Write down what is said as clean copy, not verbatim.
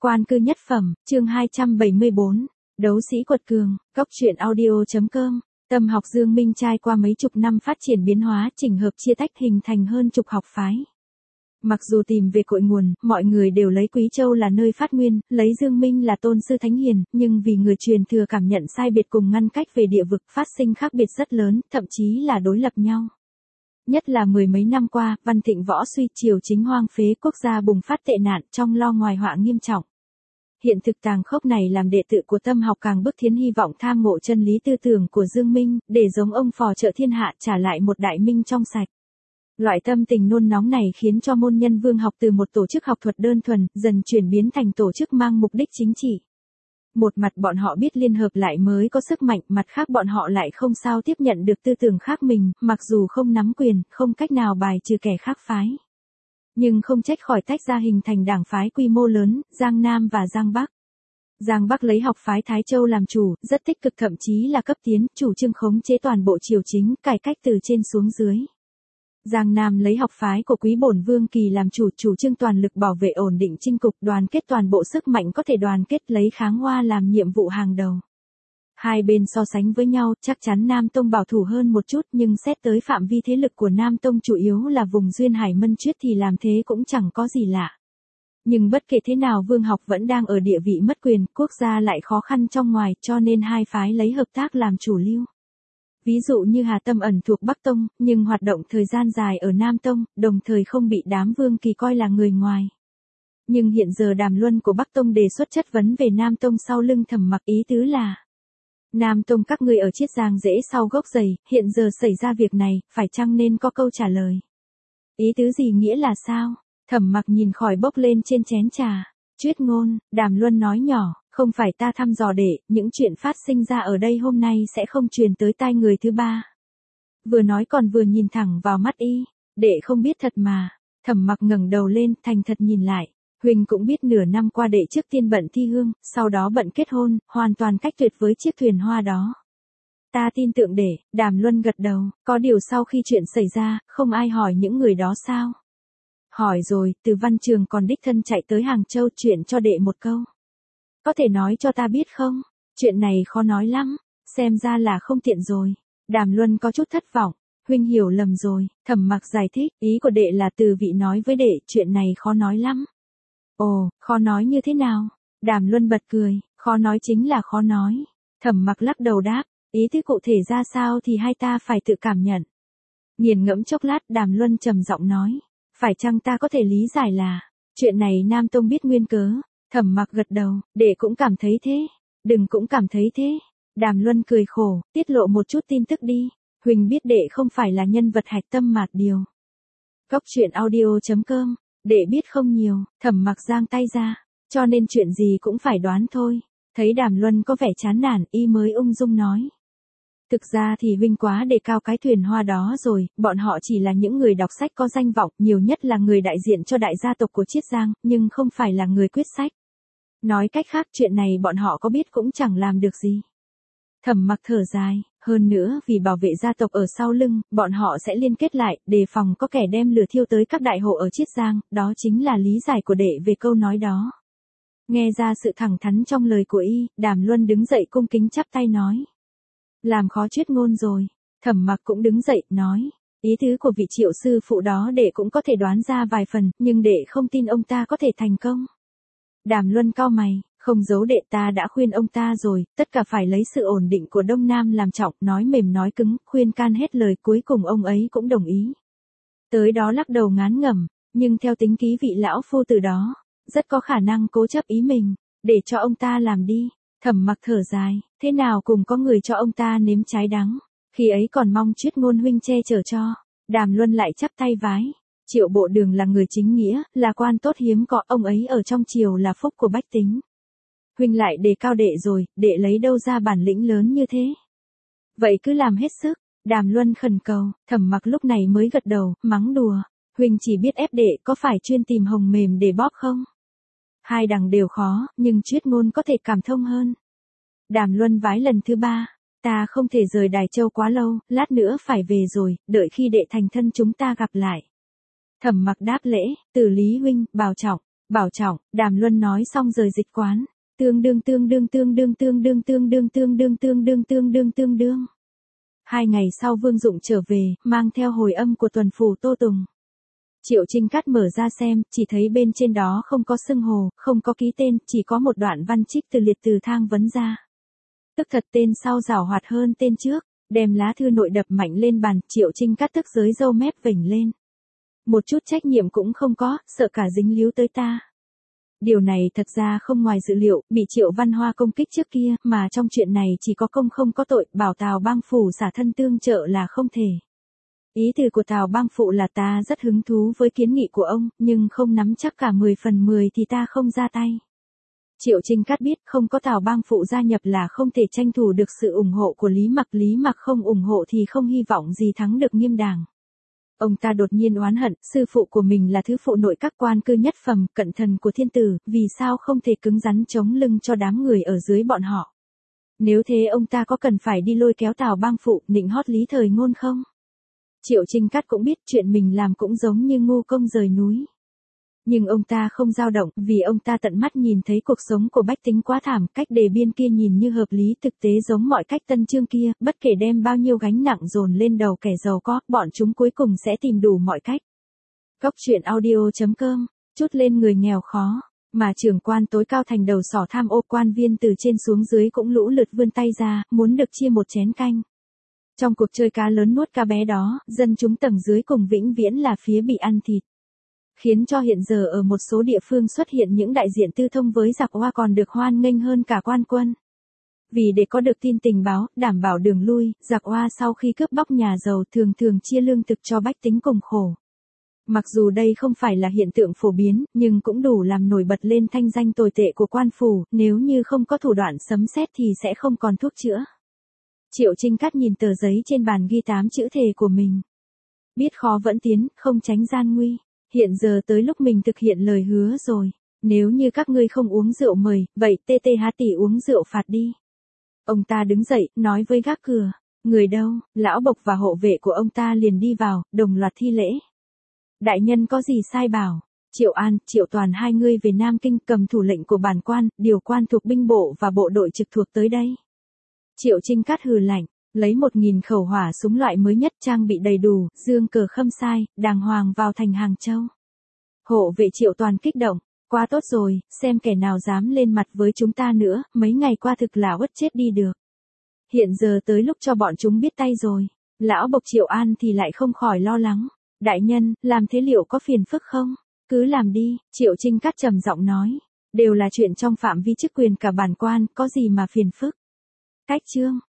Quan cư nhất phẩm, chương 274, đấu sĩ quật cường, góc truyện audio.com. Tâm học Dương Minh trai qua mấy chục năm phát triển biến hóa, chỉnh hợp chia tách hình thành hơn chục học phái. Mặc dù tìm về cội nguồn, mọi người đều lấy Quý Châu là nơi phát nguyên, lấy Dương Minh là tôn sư thánh hiền, nhưng vì người truyền thừa cảm nhận sai biệt cùng ngăn cách về địa vực phát sinh khác biệt rất lớn, thậm chí là đối lập nhau. Nhất là mười mấy năm qua, văn thịnh võ suy, triều chính hoang phế, quốc gia bùng phát tệ nạn, trong lo ngoài họa nghiêm trọng. Hiện thực tàn khốc này làm đệ tử của tâm học càng bức thiến hy vọng tham ngộ chân lý tư tưởng của Dương Minh, để giống ông phò trợ thiên hạ trả lại một đại minh trong sạch. Loại tâm tình nôn nóng này khiến cho môn nhân Vương học từ một tổ chức học thuật đơn thuần, dần chuyển biến thành tổ chức mang mục đích chính trị. Một mặt bọn họ biết liên hợp lại mới có sức mạnh, mặt khác bọn họ lại không sao tiếp nhận được tư tưởng khác mình, mặc dù không nắm quyền, không cách nào bài trừ kẻ khác phái. Nhưng không trách khỏi tách ra hình thành đảng phái quy mô lớn, Giang Nam và Giang Bắc. Giang Bắc lấy học phái Thái Châu làm chủ, rất tích cực, thậm chí là cấp tiến, chủ trương khống chế toàn bộ triều chính, cải cách từ trên xuống dưới. Giang Nam lấy học phái của Quý Bổn Vương Kỳ làm chủ, chủ trương toàn lực bảo vệ ổn định chinh cục, đoàn kết toàn bộ sức mạnh có thể đoàn kết, lấy kháng Hoa làm nhiệm vụ hàng đầu. Hai bên so sánh với nhau, chắc chắn Nam Tông bảo thủ hơn một chút, nhưng xét tới phạm vi thế lực của Nam Tông chủ yếu là vùng duyên hải Mân Chuyết thì làm thế cũng chẳng có gì lạ. Nhưng bất kể thế nào Vương học vẫn đang ở địa vị mất quyền, quốc gia lại khó khăn trong ngoài, cho nên hai phái lấy hợp tác làm chủ lưu. Ví dụ như Hà Tâm ẩn thuộc Bắc Tông, nhưng hoạt động thời gian dài ở Nam Tông, đồng thời không bị đám Vương Kỳ coi là người ngoài. Nhưng hiện giờ Đàm Luân của Bắc Tông đề xuất chất vấn về Nam Tông sau lưng Thẩm Mặc, ý tứ là: Nam Tông các ngươi ở Chiết Giang rễ sau gốc dày, hiện giờ xảy ra việc này, phải chăng nên có câu trả lời? Ý tứ gì, nghĩa là sao? Thẩm Mặc nhìn khỏi bốc lên trên chén trà. Chuyết ngôn, Đàm Luân nói nhỏ, không phải ta thăm dò để, những chuyện phát sinh ra ở đây hôm nay sẽ không truyền tới tai người thứ ba. Vừa nói còn vừa nhìn thẳng vào mắt y, đệ không biết thật mà. Thẩm Mặc ngẩng đầu lên, thành thật nhìn lại. Huỳnh cũng biết nửa năm qua đệ trước tiên bận thi hương, sau đó bận kết hôn, hoàn toàn cách tuyệt với chiếc thuyền hoa đó. Ta tin tưởng đệ. Đàm Luân gật đầu, có điều sau khi chuyện xảy ra, không ai hỏi những người đó sao? Hỏi rồi, Từ Văn Trường còn đích thân chạy tới Hàng Châu chuyện cho đệ một câu. Có thể nói cho ta biết không? Chuyện này khó nói lắm, xem ra là không tiện rồi. Đàm Luân có chút thất vọng. Huynh hiểu lầm rồi. Thẩm Mặc giải thích, ý của đệ là Từ vị nói với đệ, chuyện này khó nói lắm. Ồ, khó nói như thế nào? Đàm Luân bật cười, khó nói chính là khó nói. Thẩm Mặc lắc đầu đáp, ý tứ cụ thể ra sao thì hai ta phải tự cảm nhận. Nghiền ngẫm chốc lát, Đàm Luân trầm giọng nói, phải chăng ta có thể lý giải là, chuyện này Nam Tông biết nguyên cớ? Thẩm Mặc gật đầu, đệ cũng cảm thấy thế. Đừng cũng cảm thấy thế. Đàm Luân cười khổ, tiết lộ một chút tin tức đi. Huỳnh biết đệ không phải là nhân vật hạch tâm mạt điều. Góc truyện audio.com. Đệ biết không nhiều. Thẩm Mặc giang tay ra, cho nên chuyện gì cũng phải đoán thôi. Thấy Đàm Luân có vẻ chán nản, y mới ung dung nói, thực ra thì huynh quá đề cao cái thuyền hoa đó rồi, bọn họ chỉ là những người đọc sách có danh vọng, nhiều nhất là người đại diện cho đại gia tộc của Chiết Giang, nhưng không phải là người quyết sách. Nói cách khác, chuyện này bọn họ có biết cũng chẳng làm được gì. Thẩm Mặc thở dài, hơn nữa vì bảo vệ gia tộc ở sau lưng, bọn họ sẽ liên kết lại, đề phòng có kẻ đem lửa thiêu tới các đại hộ ở Chiết Giang, đó chính là lý giải của đệ về câu nói đó. Nghe ra sự thẳng thắn trong lời của y, Đàm Luân đứng dậy cung kính chắp tay nói, làm khó Chuyết ngôn rồi. Thẩm Mặc cũng đứng dậy, nói, ý tứ của vị Triệu sư phụ đó đệ cũng có thể đoán ra vài phần, nhưng đệ không tin ông ta có thể thành công. Đàm Luân cau mày, không giấu đệ, ta đã khuyên ông ta rồi, tất cả phải lấy sự ổn định của Đông Nam làm trọng, nói mềm nói cứng, khuyên can hết lời, cuối cùng ông ấy cũng đồng ý. Tới đó lắc đầu ngán ngẩm, nhưng theo tính ký vị lão phu từ đó, rất có khả năng cố chấp ý mình, để cho ông ta làm đi. Thẩm Mặc thở dài, thế nào cùng có người cho ông ta nếm trái đắng, khi ấy còn mong Chuyết ngôn huynh che chở cho. Đàm Luân lại chắp tay vái, Triệu Bộ Đường là người chính nghĩa, là quan tốt hiếm có, ông ấy ở trong triều là phúc của bách tính. Huynh lại đề cao đệ rồi, đệ lấy đâu ra bản lĩnh lớn như thế? Vậy cứ làm hết sức. Đàm Luân khẩn cầu. Thẩm Mặc lúc này mới gật đầu, mắng đùa, huynh chỉ biết ép đệ, có phải chuyên tìm hồng mềm để bóp không? Hai đằng đều khó, nhưng Chuyết ngôn có thể cảm thông hơn. Đàm Luân vái lần thứ ba, ta không thể rời Đài Châu quá lâu, lát nữa phải về rồi, đợi khi đệ thành thân chúng ta gặp lại. Thẩm Mặc đáp lễ, Từ Lý huynh, bảo trọng. Bảo Trọng, Đàm Luân nói xong rời dịch quán. Tương đương. 2 ngày sau Vương Dụng trở về, mang theo hồi âm của tuần phủ Tô Tùng. Triệu Trinh Cát mở ra xem, chỉ thấy bên trên đó không có xưng hồ, không có ký tên, chỉ có một đoạn văn trích từ liệt từ thang vấn ra. Tức thật tên sau giảo hoạt hơn tên trước, đem lá thư nội đập mạnh lên bàn, Triệu Trinh Cát tức giới râu mép vểnh lên. Một chút trách nhiệm cũng không có, sợ cả dính líu tới ta. Điều này thật ra không ngoài dự liệu, bị Triệu Văn Hoa công kích trước kia, mà trong chuyện này chỉ có công không có tội, bảo Tào Bang Phủ xả thân tương trợ là không thể. Ý từ của Tào Bang Phụ là ta rất hứng thú với kiến nghị của ông, nhưng không nắm chắc cả 10/10 thì ta không ra tay. Triệu Trinh Cát biết không có Tào Bang Phụ gia nhập là không thể tranh thủ được sự ủng hộ của Lý Mặc không ủng hộ thì không hy vọng gì thắng được Nghiêm Đảng. Ông ta đột nhiên oán hận, sư phụ của mình là thứ phụ nội các quan cư nhất phẩm, cận thần của thiên tử, vì sao không thể cứng rắn chống lưng cho đám người ở dưới bọn họ. Nếu thế ông ta có cần phải đi lôi kéo Tào Bang Phụ, nịnh hót Lý Thời Ngôn không? Triệu Trinh Cát cũng biết chuyện mình làm cũng giống như ngu công rời núi. Nhưng ông ta không dao động, vì ông ta tận mắt nhìn thấy cuộc sống của bách tính quá thảm, cách đề biên kia nhìn như hợp lý, thực tế giống mọi cách Tân Chương kia, bất kể đem bao nhiêu gánh nặng dồn lên đầu kẻ giàu có, bọn chúng cuối cùng sẽ tìm đủ mọi cách. Góc truyện audio.com, chút lên người nghèo khó, mà trưởng quan tối cao thành đầu sỏ tham ô, quan viên từ trên xuống dưới cũng lũ lượt vươn tay ra, muốn được chia một chén canh. Trong cuộc chơi cá lớn nuốt cá bé đó, dân chúng tầng dưới cùng vĩnh viễn là phía bị ăn thịt. Khiến cho hiện giờ ở một số địa phương xuất hiện những đại diện tư thông với giặc Hoa còn được hoan nghênh hơn cả quan quân. Vì để có được tin tình báo, đảm bảo đường lui, giặc Hoa sau khi cướp bóc nhà giàu thường chia lương thực cho bách tính cùng khổ. Mặc dù đây không phải là hiện tượng phổ biến, nhưng cũng đủ làm nổi bật lên thanh danh tồi tệ của quan phủ, nếu như không có thủ đoạn sấm sét thì sẽ không còn thuốc chữa. Triệu Trinh Cát nhìn tờ giấy trên bàn ghi 8 chữ thề của mình. Biết khó vẫn tiến, không tránh gian nguy. Hiện giờ tới lúc mình thực hiện lời hứa rồi. Nếu như các ngươi không uống rượu mời, vậy TTH tỷ uống rượu phạt đi. Ông ta đứng dậy, nói với gác cửa. Người đâu? Lão Bộc và hộ vệ của ông ta liền đi vào, đồng loạt thi lễ. Đại nhân có gì sai bảo? Triệu An, Triệu Toàn hai ngươi về Nam Kinh cầm thủ lệnh của bản quan, điều quan thuộc binh bộ và bộ đội trực thuộc tới đây. Triệu Trinh Cát hừ lạnh, lấy 1000 khẩu hỏa súng loại mới nhất trang bị đầy đủ, dương cờ khâm sai, đàng hoàng vào thành Hàng Châu. Hộ vệ Triệu Toàn kích động, quá tốt rồi, xem kẻ nào dám lên mặt với chúng ta nữa, mấy ngày qua thực là uất chết đi được. Hiện giờ tới lúc cho bọn chúng biết tay rồi, lão Bộc Triệu An thì lại không khỏi lo lắng. Đại nhân, làm thế liệu có phiền phức không? Cứ làm đi, Triệu Trinh Cát trầm giọng nói. Đều là chuyện trong phạm vi chức quyền cả bản quan, có gì mà phiền phức. Cách chương.